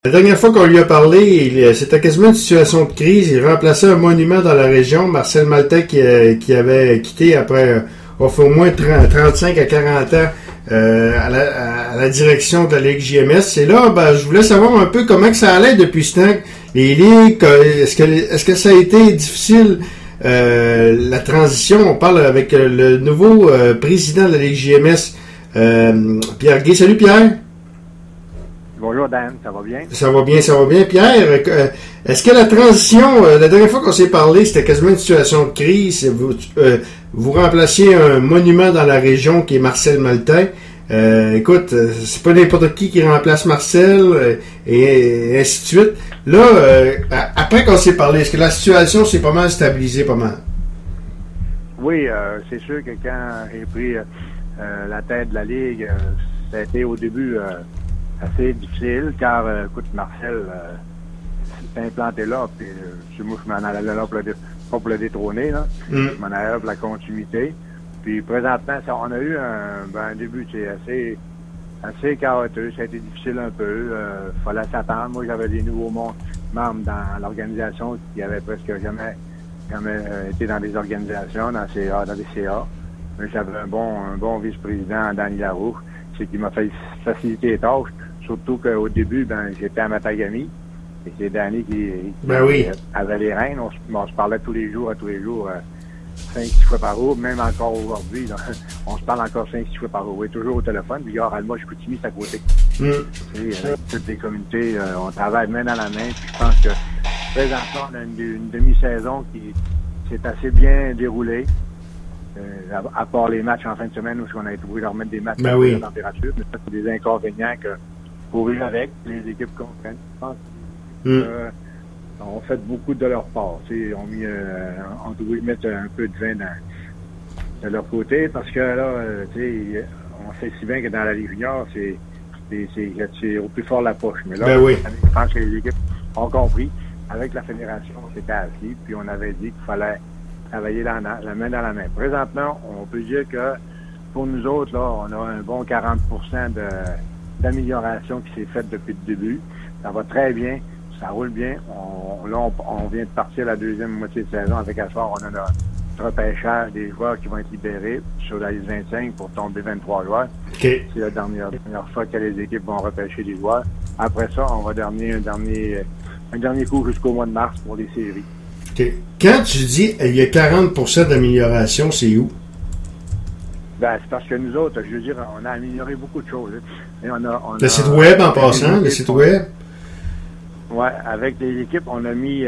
La dernière fois qu'on lui a parlé, c'était quasiment une situation de crise. Il remplaçait un monument dans la région, Marcel Maltais, qui avait quitté après au moins 35 à 40 ans à la direction de la Ligue JMS. Et là, je voulais savoir un peu comment que ça allait depuis ce temps. Les ligues, est-ce que ça a été difficile, la transition? On parle avec le nouveau président de la Ligue JMS, Pierre Gay. Salut Pierre! Bonjour Dan, ça va bien? Ça va bien. Pierre, est-ce que la transition, la dernière fois qu'on s'est parlé, c'était quasiment une situation de crise. Vous remplaciez un monument dans la région qui est Marcel Maltais. Écoute, c'est pas n'importe qui remplace Marcel et ainsi de suite. Là, après qu'on s'est parlé, est-ce que la situation s'est pas mal stabilisée, pas mal? Oui, c'est sûr que quand j'ai pris la tête de la Ligue, ça a été au début assez difficile, car, écoute, Marcel s'est implanté là, puis moi, je m'en allais là pas pour le détrôner, là. Je m'en allais là pour la continuité. Puis, présentement, on a eu un début, assez chaotique. Ça a été difficile un peu. Fallait s'attendre. Moi, j'avais des nouveaux membres dans l'organisation qui avaient presque jamais été dans des organisations, dans des CA. Mais j'avais un bon vice-président, Danny Laroux, c'est qui m'a fait faciliter les tâches. Surtout qu'au début, j'étais à Matagami. Et c'est Danny qui avait les rênes. On se parlait tous les jours, 5-6 fois par jour, même encore aujourd'hui. Là, on se parle encore 5-6 fois par jour. Oui, toujours au téléphone. Puis, Alma, Chicoutimi, c'est à côté. Toutes les communautés, on travaille main dans la main. Puis, je pense que présentement, on a une demi-saison qui s'est assez bien déroulée. À part les matchs en fin de semaine où on a été obligé de remettre des matchs à la température. Mais ça, c'est des inconvénients que pour vivre avec, les équipes comprennent. Je pense ont fait beaucoup de leur part. On doit mettre un peu de vin de leur côté parce que là, on sait si bien que dans la Ligue junior, c'est au plus fort la poche. Mais là, je pense que les équipes ont compris. Avec la fédération, on s'était assis, puis on avait dit qu'il fallait travailler la main dans la main. Présentement, on peut dire que pour nous autres, là, on a un bon 40% d'amélioration qui s'est faite depuis le début. Ça va très bien. Ça roule bien. On vient de partir la deuxième moitié de saison avec Asphalt. On a notre repêchage des joueurs qui vont être libérés sur la liste 25 pour tomber 23 joueurs. Okay. C'est la dernière fois que les équipes vont repêcher des joueurs. Après ça, on va donner un dernier coup jusqu'au mois de mars pour les séries. Okay. Quand tu dis il y a 40% d'amélioration, c'est où? C'est parce que nous autres, je veux dire, on a amélioré beaucoup de choses. Et le site web en passant, le site web? Oui, avec les équipes, on a mis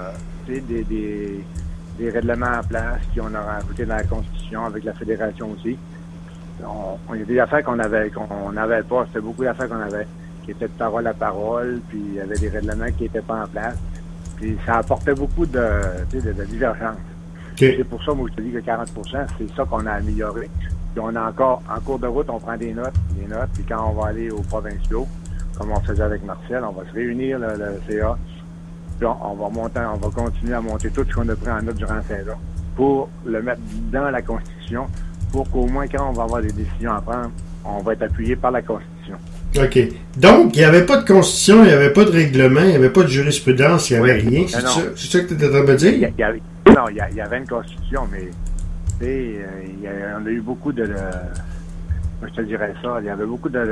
des règlements en place qu'on a rajouté dans la Constitution avec la Fédération aussi. Il y a des affaires qu'on n'avait pas. C'était beaucoup d'affaires qu'on avait qui étaient de parole à parole, puis il y avait des règlements qui n'étaient pas en place. Puis ça apportait beaucoup de divergence. Okay. C'est pour ça, moi, je te dis que 40%, c'est ça qu'on a amélioré. Puis on a encore, en cours de route, on prend des notes, puis quand on va aller aux provinciaux, comme on faisait avec Marcel, on va se réunir, le CA, puis on va continuer à monter tout ce qu'on a pris en note durant la saison pour le mettre dans la Constitution, pour qu'au moins quand on va avoir des décisions à prendre, on va être appuyé par la Constitution. OK. Donc, il n'y avait pas de Constitution, il n'y avait pas de règlement, il n'y avait pas de jurisprudence, il n'y avait rien. C'est ça que tu étais en train de me dire? Il y avait une Constitution, mais on a eu beaucoup je te dirais ça, il y avait beaucoup de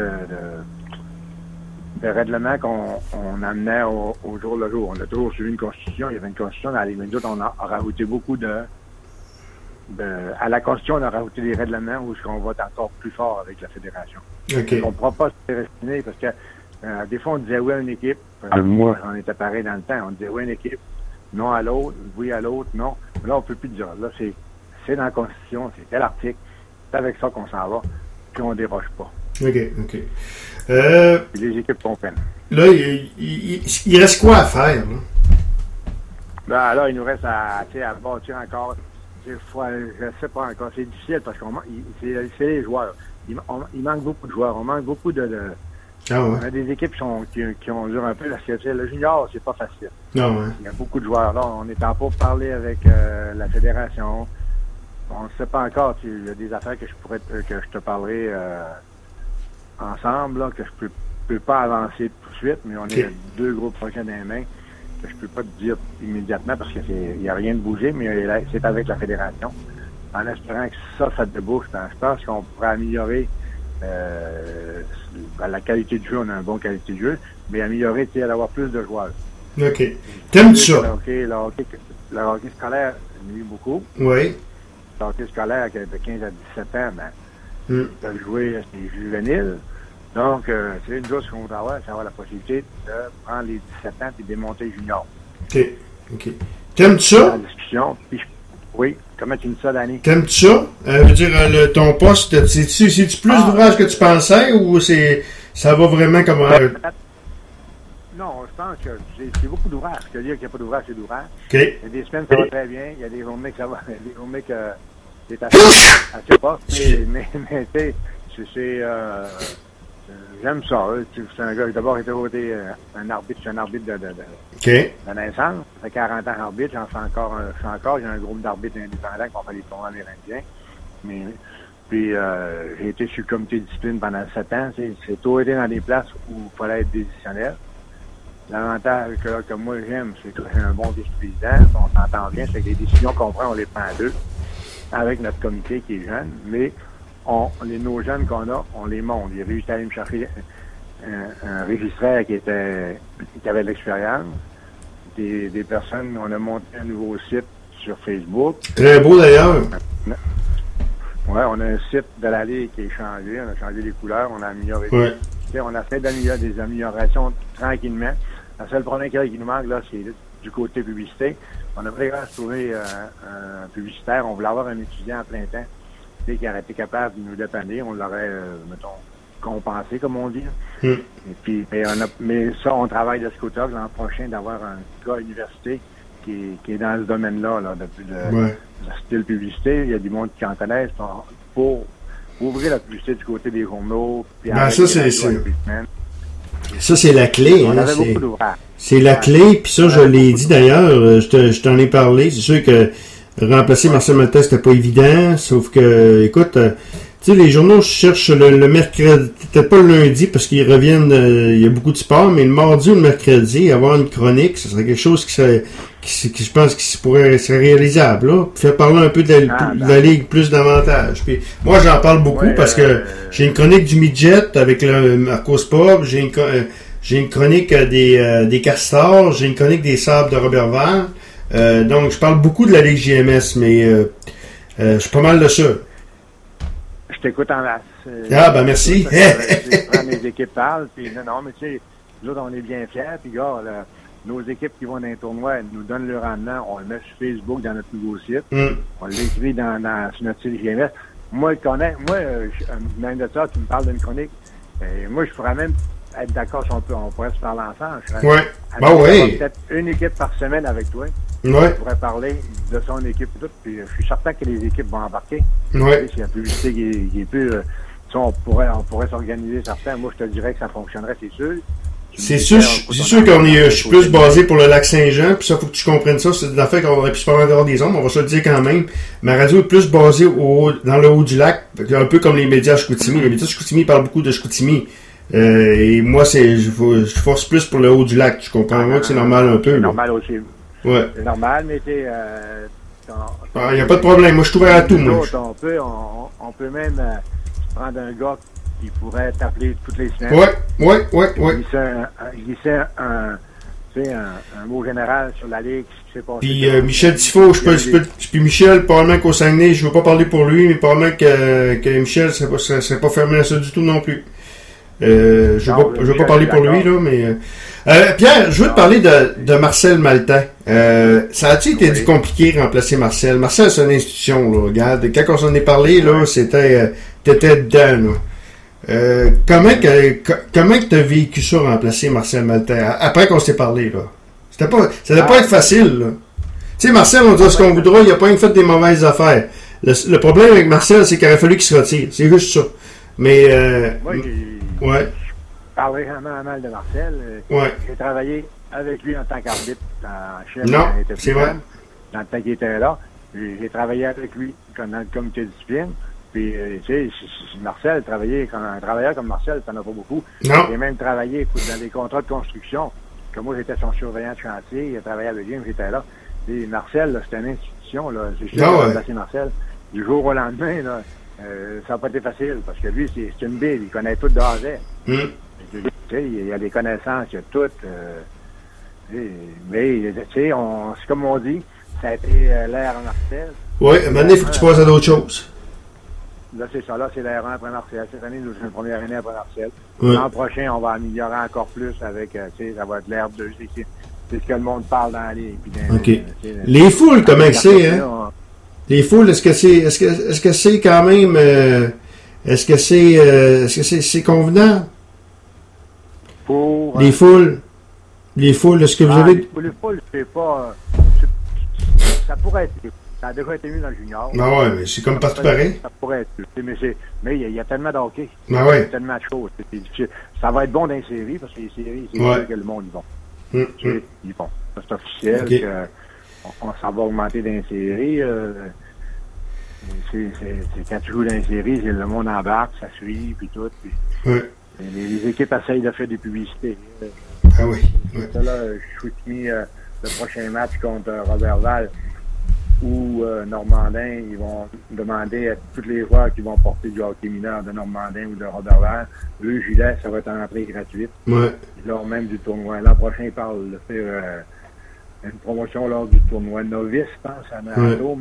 règlements qu'on amenait au jour le jour. On a toujours suivi une Constitution, il y avait une Constitution dans les minutes, on a rajouté beaucoup à la Constitution, on a rajouté des règlements où on va être encore plus fort avec la Fédération. Okay. On ne pourra pas se destiner parce que des fois, on disait oui à une équipe. Moi, on était pareil dans le temps. On disait oui à une équipe, non à l'autre, oui à l'autre, non. Mais là, on ne peut plus dire. Là, c'est dans la Constitution, c'est tel article. C'est avec ça qu'on s'en va. Puis on ne déroge pas. OK. Puis les équipes comprennent. Là, il reste quoi à faire? Là, il nous reste à bâtir encore. Je ne sais pas encore. C'est difficile parce que c'est les joueurs. Il manque beaucoup de joueurs. On manque beaucoup de On a des équipes qui ont dur un peu parce que le junior, c'est pas facile. Non, hein. Il y a beaucoup de joueurs. Là, on est en pour parler avec la fédération. On ne sait pas encore. Il y a des affaires que je te parlerai ensemble, là, que je peux peux pas avancer tout de suite, mais on est 2 gros projets dans les mains que je peux pas te dire immédiatement parce qu'il n'y a rien de bougé, mais c'est avec la fédération. En espérant que ça débouche. Je pense qu'on pourrait améliorer la qualité de jeu. On a une bonne qualité de jeu, mais améliorer, d'avoir plus de joueurs. OK. T'aimes ça? Le hockey scolaire nuit beaucoup. Oui. Le hockey scolaire de 15 à 17 ans, ils peuvent jouer à ces juvéniles. Donc, c'est une chose qu'on voudrait avoir, c'est avoir la possibilité de prendre les 17 ans et démonter junior. OK. T'aimes ça? La discussion. Puis, oui. Comment tu me dis ça, Danny? T'aimes ça? Je veux dire, ton poste, c'est-tu plus d'ouvrage que tu pensais ou ça va vraiment comme... Non, je pense que c'est beaucoup d'ouvrages. Je veux dire qu'il n'y a pas d'ouvrage, c'est d'ouvrage. OK. Il y a des semaines, ça va très bien. Il y a des journées que ça va. Il y a des journées que c'est assez pas. Mais tu sais, j'aime ça. C'est un gars qui d'abord été un arbitre. Je suis un arbitre de naissance. Ça fait 40 ans arbitre. J'en fais encore. J'ai un groupe d'arbitres indépendants qui vont faire des tournois amérindiens. Puis j'ai été sur le comité de discipline pendant 7 ans. C'est toujours été dans des places où il fallait être décisionnel. L'avantage que moi j'aime, c'est que j'ai un bon vice-président. On s'entend bien, c'est que les décisions qu'on prend, on les prend à 2 avec notre comité qui est jeune. Mais nos jeunes qu'on a, on les monte. J'ai réussi à aller me chercher un registraire qui avait de l'expérience. Des personnes, on a monté un nouveau site sur Facebook. Très beau d'ailleurs. Oui, on a un site de la Ligue qui est changé. On a changé les couleurs, on a amélioré. Ouais. On a fait des améliorations tranquillement. Le seul problème qui nous manque, là, c'est du côté publicité. On aimerait trouver un publicitaire. On voulait avoir un étudiant à plein temps qui aurait été capable de nous dépanner. On l'aurait, mettons, compensé, comme on dit. Et puis, mais ça, on travaille de ce côté-là l'an prochain d'avoir un gars à l'université qui est dans ce domaine-là, depuis le style publicité. Il y a du monde qui en connaissent pour ouvrir la publicité du côté des journaux. Puis ça, c'est la clé. On avait beaucoup d'ouvrages. C'est la clé, puis ça, je l'ai dit d'ailleurs, je t'en ai parlé. C'est sûr que remplacer Marcel Maltais, c'était pas évident, sauf que, écoute, tu sais, les journaux cherchent le mercredi, peut-être pas le lundi, parce qu'ils reviennent, il y a beaucoup de sport, mais le mardi ou le mercredi, avoir une chronique, ce serait quelque chose qui je pense qui serait réalisable, là. Faire parler un peu de la Ligue plus davantage. Puis moi, j'en parle beaucoup parce que j'ai une chronique du midget avec le Marcos Pop, j'ai une chronique des Castors, j'ai une chronique des Sables de Robert Vert. Donc, je parle beaucoup de la Ligue JMS, mais je suis pas mal de ça. Je t'écoute en masse. Ben merci. Mes équipes parlent, puis non, mais tu sais, nous autres, on est bien fiers, puis gars, nos équipes qui vont dans les tournois, elles nous donnent le rendement, on le met sur Facebook dans notre nouveau site, on l'écrit sur notre site JMS. Moi, même de ça, tu me parles d'une chronique, moi, je pourrais même être d'accord si on pourrait se parler ensemble. Peut-être une équipe par semaine avec toi. On pourrait parler de son équipe et tout, puis je suis certain que les équipes vont embarquer. S'il y a la publicité qui est plus... on pourrait s'organiser certains. Moi, je te dirais que ça fonctionnerait, c'est sûr. C'est sûr je suis plus basé pour le Lac-Saint-Jean, puis ça, faut que tu comprennes ça. C'est des affaires qu'on aurait pu se parler en dehors des ondes, on va se le dire quand même. Ma radio est plus basée dans le haut du lac, un peu comme les médias Chicoutimi. Les médias Chicoutimi parlent beaucoup de Chicoutimi. Et moi, je force plus pour le haut du lac. Tu comprends que c'est normal un peu. C'est normal aussi. Ouais. C'est normal, mais il n'y a pas de problème. Moi, je suis ouvert à tout, moi. On peut même prendre un gars qui pourrait t'appeler toutes les semaines. Ouais. Glisser un mot général sur la Ligue, ce qui s'est passé. Puis Michel Tifo, puis Michel, probablement qu'au Saguenay, je ne veux pas parler pour lui, mais probablement que Michel ne serait pas fermé à ça du tout non plus. Je ne veux pas parler pour lui, là, mais... Pierre, je veux te parler de Marcel Maltais. Ça a-tu été compliqué de remplacer Marcel? Marcel, c'est une institution, là. Regarde, quand on s'en est parlé, là, t'étais dedans, là. Comment que t'as vécu ça, remplacer Marcel Maltais, après qu'on s'est parlé, là? Ça devait pas être facile, là. Tu sais, Marcel, on dit ce qu'on voudra, il a pas fait des mauvaises affaires. Le problème avec Marcel, c'est qu'il aurait fallu qu'il se retire. C'est juste ça. Mais, je parlerai vraiment mal de Marcel. J'ai travaillé avec lui en tant qu'arbitre en chef. Non, c'est vrai. Dans le temps qu'il était là. J'ai travaillé avec lui dans le comité de discipline. Puis, tu sais, Marcel, un travailleur comme Marcel, ça n'en a pas beaucoup. Non. Il a même travaillé, écoute, dans des contrats de construction. Comme moi, j'étais son surveillant de chantier. Il a travaillé avec James, j'étais là. Et Marcel, là, c'était une institution, là. C'est juste remplacer Marcel. Du jour au lendemain, là, ça n'a pas été facile, parce que lui, c'est une bille. Il connaît tout de A à Z. Tu sais, il a des connaissances, il a tout. Mais, tu sais, c'est comme on dit, ça a été l'ère Marcel. Oui, maintenant, il faut que tu passes à d'autres choses. Là, c'est ça. Là, c'est l'ère 1 après Marcel. Cette année, nous, c'est une première année après Marcel. Oui. L'an prochain, on va améliorer encore plus avec, tu sais, ça va être l'ère 2. C'est ce que le monde parle dans les... OK. Les foules, comment c'est, hein? Les foules, est-ce que c'est quand même... est-ce que c'est convenable? Pour... Les foules, est-ce que vous avez... Les foules, c'est pas... ça pourrait être... Ça a déjà été mis dans le junior. Ah ouais, mais c'est comme partout pareil. Ça pourrait être. Mais il y a tellement de hockey. Ah ouais. Il y a tellement de choses. C'est difficile. Ça va être bon dans les séries, parce que les séries, c'est sûr que le monde y va. Ils vont. C'est officiel qu'on s'en va augmenter dans les séries. Quand tu joues dans les séries, le monde embarque, ça suit, puis tout. Puis, les équipes essayent de faire des publicités. Ah oui. Là, je suis mis le prochain match contre Robertval, ou Normandin, ils vont demander à tous les joueurs qui vont porter du hockey mineur de Normandin ou de Robertval, le gilet, ça va être en entrée gratuite. Lors même du tournoi. L'an prochain, ils parlent de faire une promotion lors du tournoi novice, je pense, à Nato,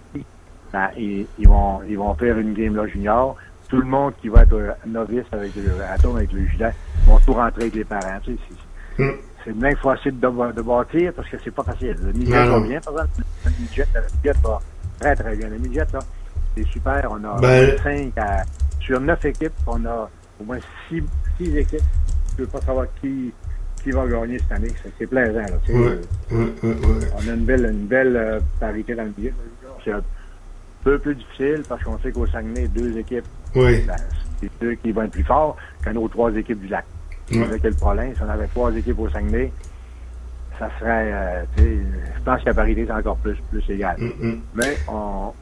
ils vont faire une game là junior. Tout le monde qui va être novice avec le gilet vont tout rentrer avec les parents. Tu sais, c'est même facile de bâtir parce que c'est pas facile. Le midget va bien, par exemple. Le midget va très très bien. Le midget, là, c'est super. On a 5 sur 9 équipes, on a au moins 6 équipes. Je ne veux pas savoir qui va gagner cette année. C'est plaisant. Là, tu sais. On a une belle parité dans le midget. C'est un peu plus difficile parce qu'on sait qu'au Saguenay, 2 équipes, c'est ceux qui vont être plus forts que nos 3 équipes du lac. Avec le problème, si on avait 3 équipes au Saguenay, ça serait, je pense que la parité c'est encore plus égal. Mais on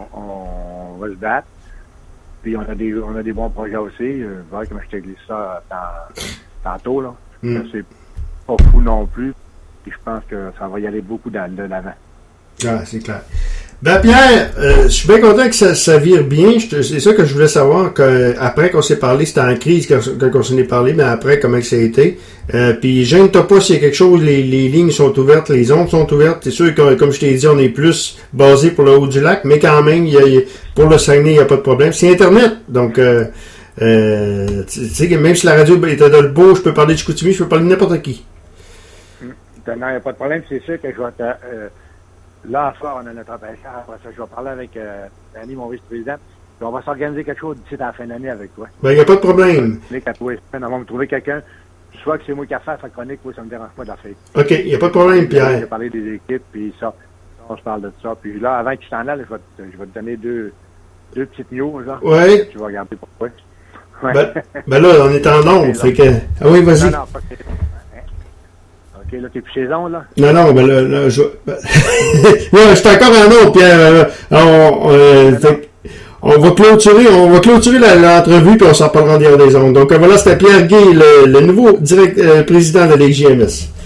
va se battre. Puis on a des bons projets aussi. Comme je t'ai glissé ça tantôt, là. C'est pas fou non plus. Puis je pense que ça va y aller beaucoup de l'avant. Ah, c'est clair. Ben Pierre, je suis bien content que ça vire bien. C'est ça que je voulais savoir. Après qu'on s'est parlé, c'était en crise quand on s'en est parlé, mais après, comment que ça a été. Puis gêne-toi pas s'il y a quelque chose, les lignes sont ouvertes, les ondes sont ouvertes. C'est sûr que, comme je t'ai dit, on est plus basé pour le haut du lac, mais quand même, pour le Saguenay, il n'y a pas de problème. C'est Internet, donc tu sais que même si la radio est à Dolbeau, je peux parler de Chicoutimi, je peux parler de n'importe qui. Non, il n'y a pas de problème. C'est sûr que je vais te... Là, ce soir, on a notre repêchage. Après ça, je vais parler avec Danny, mon vice-président. Puis on va s'organiser quelque chose d'ici à la fin d'année avec toi. Ben, il n'y a pas de problème. On va me trouver quelqu'un. Soit que c'est moi qui a fait sa chronique, ou ça me dérange pas de la faire. OK, il n'y a pas de problème, Pierre. Je vais parler des équipes, puis ça. On se parle de ça. Puis là, avant que tu t'en ailles, je vais te donner deux petites news, là. Oui. Tu vas regarder pourquoi. Ben là, on est en onde. Fait que... Ah oui, vas-y. Non, pas que... OK, là, t'es plus saison, là? Non, ben là, je... je suis encore en onde, Pierre. On va clôturer l'entrevue, puis on s'en parlera en dehors des ondes. Donc voilà, c'était Pierre Guay, le nouveau président de la Ligue JMS.